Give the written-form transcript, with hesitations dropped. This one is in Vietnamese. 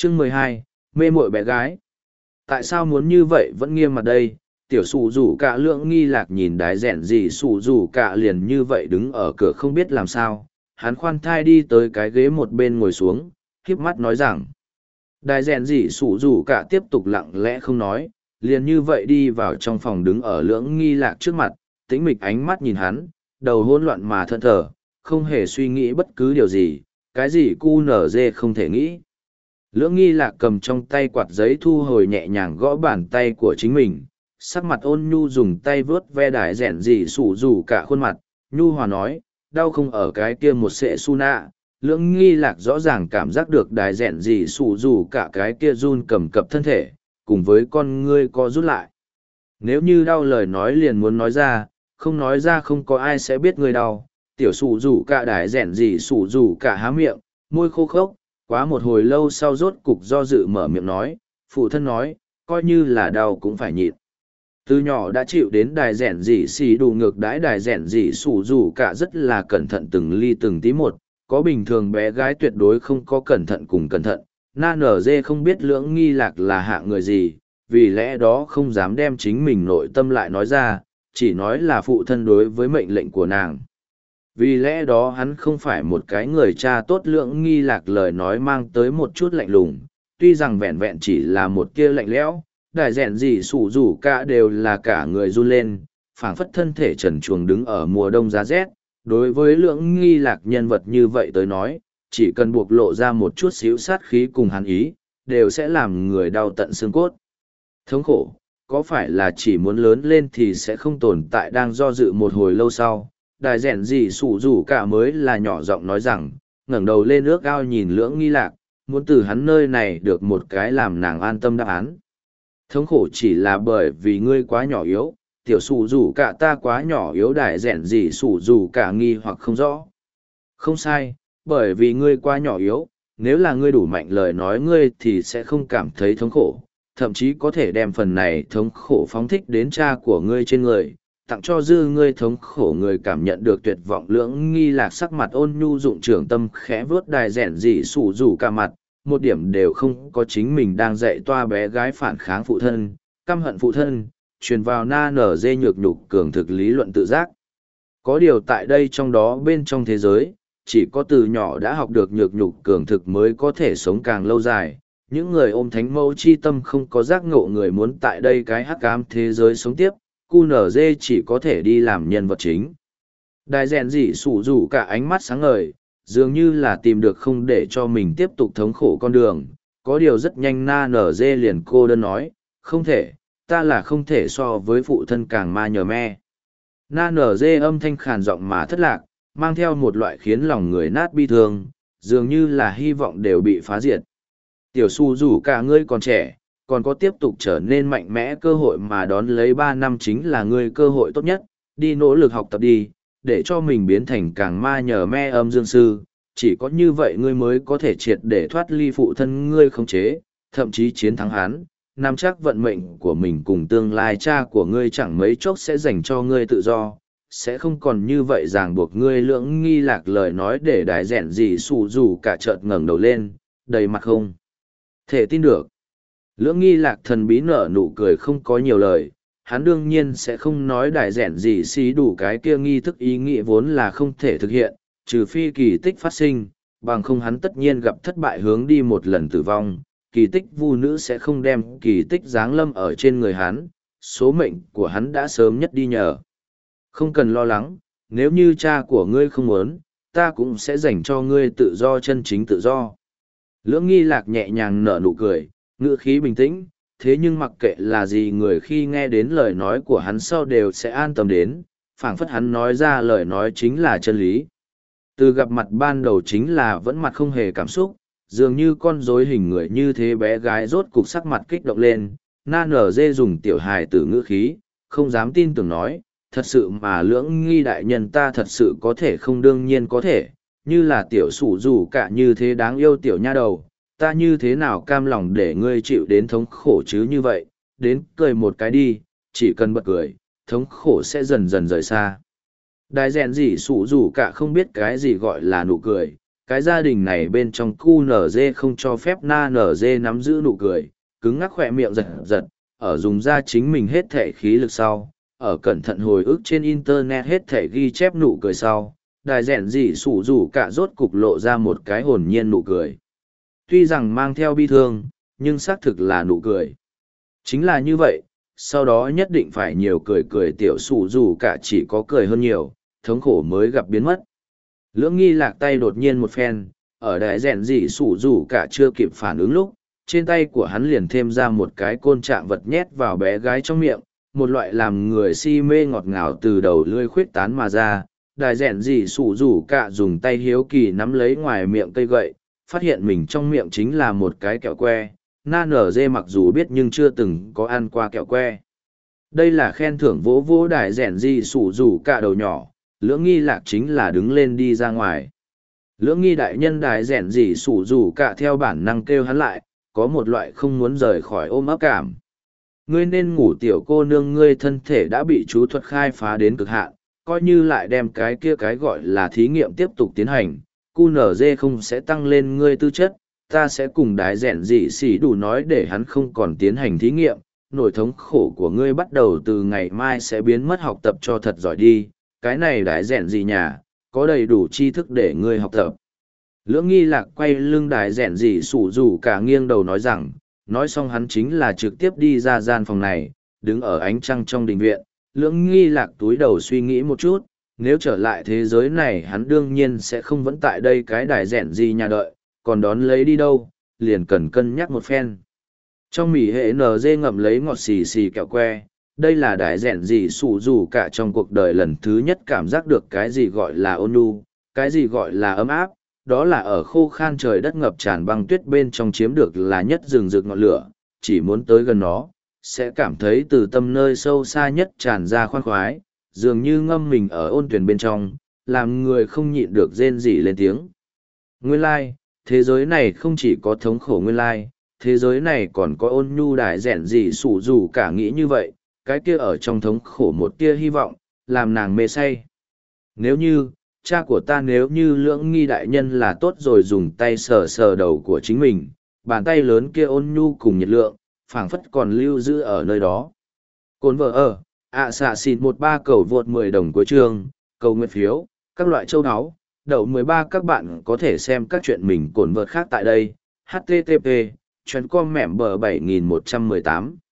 Chương 12, mê muội bé gái. Tại sao muốn như vậy vẫn nghiêm mặt đây? Tiểu sủ rủ cả lượng nghi lạc nhìn đái rèn gì sủ rủ cả liền như vậy đứng ở cửa không biết làm sao. Hắn khoan thai đi tới cái ghế một bên ngồi xuống, híp mắt nói rằng. Đái rèn gì sủ rủ cả tiếp tục lặng lẽ không nói, liền như vậy đi vào trong phòng đứng ở lưỡng nghi lạc trước mặt, tĩnh mịch ánh mắt nhìn hắn, đầu hỗn loạn mà thẫn thờ, không hề suy nghĩ bất cứ điều gì, cái gì cu nở dê không thể nghĩ. Lưỡng nghi lạc cầm trong tay quạt giấy thu hồi nhẹ nhàng gõ bàn tay của chính mình, sắc mặt ôn nhu dùng tay vớt ve đái rèn gì sủ rủ cả khuôn mặt, nhu hòa nói, đau không ở cái kia một sệ su nạ. Lưỡng nghi lạc rõ ràng cảm giác được đái rèn gì sủ rủ cả cái kia run cầm cập thân thể, cùng với con ngươi co rút lại. Nếu như đau lời nói liền muốn nói ra, không nói ra không có ai sẽ biết ngươi đau. Tiểu sủ rủ cả đái rèn gì sủ rủ cả há miệng, môi khô khốc, quá một hồi lâu sau rốt cục do dự mở miệng nói, phụ thân nói, coi như là đau cũng phải nhịn. Từ nhỏ đã chịu đến đài rèn gì xì đủ ngược đãi đài rèn gì sủ rủ cả rất là cẩn thận từng ly từng tí một, có bình thường bé gái tuyệt đối không có cẩn thận cùng cẩn thận. Na nở dê không biết lưỡng nghi lạc là hạng người gì, vì lẽ đó không dám đem chính mình nội tâm lại nói ra, chỉ nói là phụ thân đối với mệnh lệnh của nàng. Vì lẽ đó hắn không phải một cái người cha tốt. Lưỡng nghi lạc lời nói mang tới một chút lạnh lùng, tuy rằng vẹn vẹn chỉ là một kia lạnh lẽo, đài rèn gì sủ rủ cả đều là cả người run lên, phảng phất thân thể trần truồng đứng ở mùa đông giá rét. Đối với lưỡng nghi lạc nhân vật như vậy tới nói, chỉ cần buộc lộ ra một chút xíu sát khí cùng hắn ý, đều sẽ làm người đau tận xương cốt. Thống khổ, có phải là chỉ muốn lớn lên thì sẽ không tồn tại? Đang do dự một hồi lâu sau, đài rèn gì sủ rủ cả mới là nhỏ giọng nói rằng, ngẩng đầu lên ước ao nhìn lưỡng nghi lạc, muốn từ hắn nơi này được một cái làm nàng an tâm đáp án. Thống khổ chỉ là bởi vì ngươi quá nhỏ yếu, tiểu sủ rủ cả ta quá nhỏ yếu. Đài rèn gì sủ rủ cả nghi hoặc không rõ. Không sai, bởi vì ngươi quá nhỏ yếu, nếu là ngươi đủ mạnh lời nói ngươi thì sẽ không cảm thấy thống khổ, thậm chí có thể đem phần này thống khổ phóng thích đến cha của ngươi trên người, tặng cho dư ngươi thống khổ người cảm nhận được tuyệt vọng. Lưỡng nghi lạc sắc mặt ôn nhu dụng trưởng tâm khẽ vớt đài rèn dị sủ rủ cả mặt, một điểm đều không có chính mình đang dạy toa bé gái phản kháng phụ thân, căm hận phụ thân, truyền vào na nở dê nhược nhục cường thực lý luận tự giác. Có điều tại đây trong đó bên trong thế giới, chỉ có từ nhỏ đã học được nhược nhục cường thực mới có thể sống càng lâu dài. Những người ôm thánh mẫu chi tâm không có giác ngộ người muốn tại đây cái hắc ám thế giới sống tiếp, QNZ chỉ có thể đi làm nhân vật chính. Đài rèn dị sủ rủ cả ánh mắt sáng ngời, dường như là tìm được không để cho mình tiếp tục thống khổ con đường. Có điều rất nhanh na nở dê liền cô đơn nói, không thể, ta là không thể so với phụ thân càng ma nhờ me. Na nở dê âm thanh khàn giọng mà thất lạc, mang theo một loại khiến lòng người nát bi thương, dường như là hy vọng đều bị phá diệt. Tiểu su rủ cả ngươi còn trẻ, còn có tiếp tục trở nên mạnh mẽ cơ hội mà đón lấy 3 năm chính là ngươi cơ hội tốt nhất, đi nỗ lực học tập đi, để cho mình biến thành càng ma nhờ me âm dương sư, chỉ có như vậy ngươi mới có thể triệt để thoát ly phụ thân ngươi khống chế, thậm chí chiến thắng hắn, nắm chắc vận mệnh của mình cùng tương lai cha của ngươi chẳng mấy chốc sẽ dành cho ngươi tự do, sẽ không còn như vậy ràng buộc ngươi. Lưỡng nghi lạc lời nói để đái rèn gì sủ rủ cả chợt ngẩng đầu lên, đầy mặt không thể tin được. Lưỡng nghi lạc thần bí nở nụ cười không có nhiều lời, hắn đương nhiên sẽ không nói đài rèn gì xí đủ cái kia nghi thức ý nghĩa vốn là không thể thực hiện, trừ phi kỳ tích phát sinh, bằng không hắn tất nhiên gặp thất bại hướng đi một lần tử vong, kỳ tích vu nữ sẽ không đem kỳ tích giáng lâm ở trên người hắn, số mệnh của hắn đã sớm nhất đi nhờ. Không cần lo lắng, nếu như cha của ngươi không muốn, ta cũng sẽ dành cho ngươi tự do, chân chính tự do. Lưỡng nghi lạc nhẹ nhàng nở nụ cười, ngữ khí bình tĩnh, thế nhưng mặc kệ là gì người khi nghe đến lời nói của hắn sau đều sẽ an tâm đến, phảng phất hắn nói ra lời nói chính là chân lý. Từ gặp mặt ban đầu chính là vẫn mặt không hề cảm xúc, dường như con rối hình người như thế. Bé gái rốt cục sắc mặt kích động lên, na nở dê dùng tiểu hài tử ngữ khí, không dám tin tưởng nói, thật sự mà lưỡng nghi đại nhân ta thật sự có thể không? Đương nhiên có thể, như là tiểu sủ rủ cả như thế đáng yêu tiểu nha đầu, ta như thế nào cam lòng để ngươi chịu đến thống khổ chứ? Như vậy, đến cười một cái đi, chỉ cần bật cười, thống khổ sẽ dần dần rời xa. Đài rèn gì sủ rủ cả không biết cái gì gọi là nụ cười, Cái gia đình này bên trong QNZ không cho phép NZ nắm giữ nụ cười, cứng ngắc khỏe miệng giật giật, ở dùng ra chính mình hết thể khí lực sau, ở cẩn thận hồi ức trên internet hết thể ghi chép nụ cười sau, đài rèn dị sủ rủ cả rốt cục lộ ra một cái hồn nhiên nụ cười. Tuy rằng mang theo bi thương, nhưng xác thực là nụ cười. Chính là như vậy, sau đó nhất định phải nhiều cười cười tiểu sủ rủ cả chỉ có cười hơn nhiều, thống khổ mới gặp biến mất. Lưỡng nghi lạc tay đột nhiên một phen, ở đài rèn dị sủ rủ cả chưa kịp phản ứng lúc, trên tay của hắn liền thêm ra một cái côn trạng vật nhét vào bé gái trong miệng, một loại làm người si mê ngọt ngào từ đầu lưỡi khuyết tán mà ra. Đài rèn dị sủ rủ cả dùng tay hiếu kỳ nắm lấy ngoài miệng cây gậy, phát hiện mình trong miệng chính là một cái kẹo que. Na nở dê mặc dù biết nhưng chưa từng có ăn qua kẹo que. Đây là khen thưởng vỗ vỗ đài rèn dị sủ rủ cả đầu nhỏ, lưỡng nghi lạc chính là đứng lên đi ra ngoài. Lưỡng nghi đại nhân đài rèn dị sủ rủ cả theo bản năng kêu hắn lại, có một loại không muốn rời khỏi ôm ấp cảm. Ngươi nên ngủ tiểu cô nương, ngươi thân thể đã bị chú thuật khai phá đến cực hạn, coi như lại đem cái kia cái gọi là thí nghiệm tiếp tục tiến hành, QNZ không sẽ tăng lên ngươi tư chất, ta sẽ cùng đái rèn dị xỉ đủ nói để hắn không còn tiến hành thí nghiệm, nỗi thống khổ của ngươi bắt đầu từ ngày mai sẽ biến mất, học tập cho thật giỏi đi, cái này đái rèn gì nhà, có đầy đủ tri thức để ngươi học tập. Lưỡng nghi lạc quay lưng đái rèn dị sủ rủ cả nghiêng đầu nói rằng, nói xong hắn chính là trực tiếp đi ra gian phòng này, đứng ở ánh trăng trong đình viện. Lưỡng nghi lạc túi đầu suy nghĩ một chút, nếu trở lại thế giới này hắn đương nhiên sẽ không vẫn tại đây cái đài rèn gì nhà đợi, còn đón lấy đi đâu, liền cần cân nhắc một phen. Trong mỉ hệ NG ngậm lấy ngọt xì xì kẹo que, đây là đài rèn gì sủ dù cả trong cuộc đời lần thứ nhất cảm giác được cái gì gọi là ôn nhu, cái gì gọi là ấm áp, đó là ở khô khan trời đất ngập tràn băng tuyết bên trong chiếm được là nhất rừng rực ngọn lửa, chỉ muốn tới gần nó, sẽ cảm thấy từ tâm nơi sâu xa nhất tràn ra khoan khoái, dường như ngâm mình ở ôn tuyển bên trong, làm người không nhịn được rên rỉ lên tiếng. Nguyên lai, thế giới này không chỉ có thống khổ nguyên lai, thế giới này còn có ôn nhu đài rèn gì sủ dù cả nghĩ như vậy, cái kia ở trong thống khổ một tia hy vọng, làm nàng mê say. Nếu như, cha của ta nếu như lưỡng nghi đại nhân là tốt rồi dùng tay sờ sờ đầu của chính mình, bàn tay lớn kia ôn nhu cùng nhiệt lượng, phảng phất còn lưu giữ ở nơi đó. Cồn vợ ở, xạ xịt 13 cầu vượt 10 đồng cuối chương, cầu nguyện phiếu, các loại châu áo, đậu 13 các bạn có thể xem các chuyện mình cồn vợt khác tại đây, http, chuyến com mẻm bờ 7118.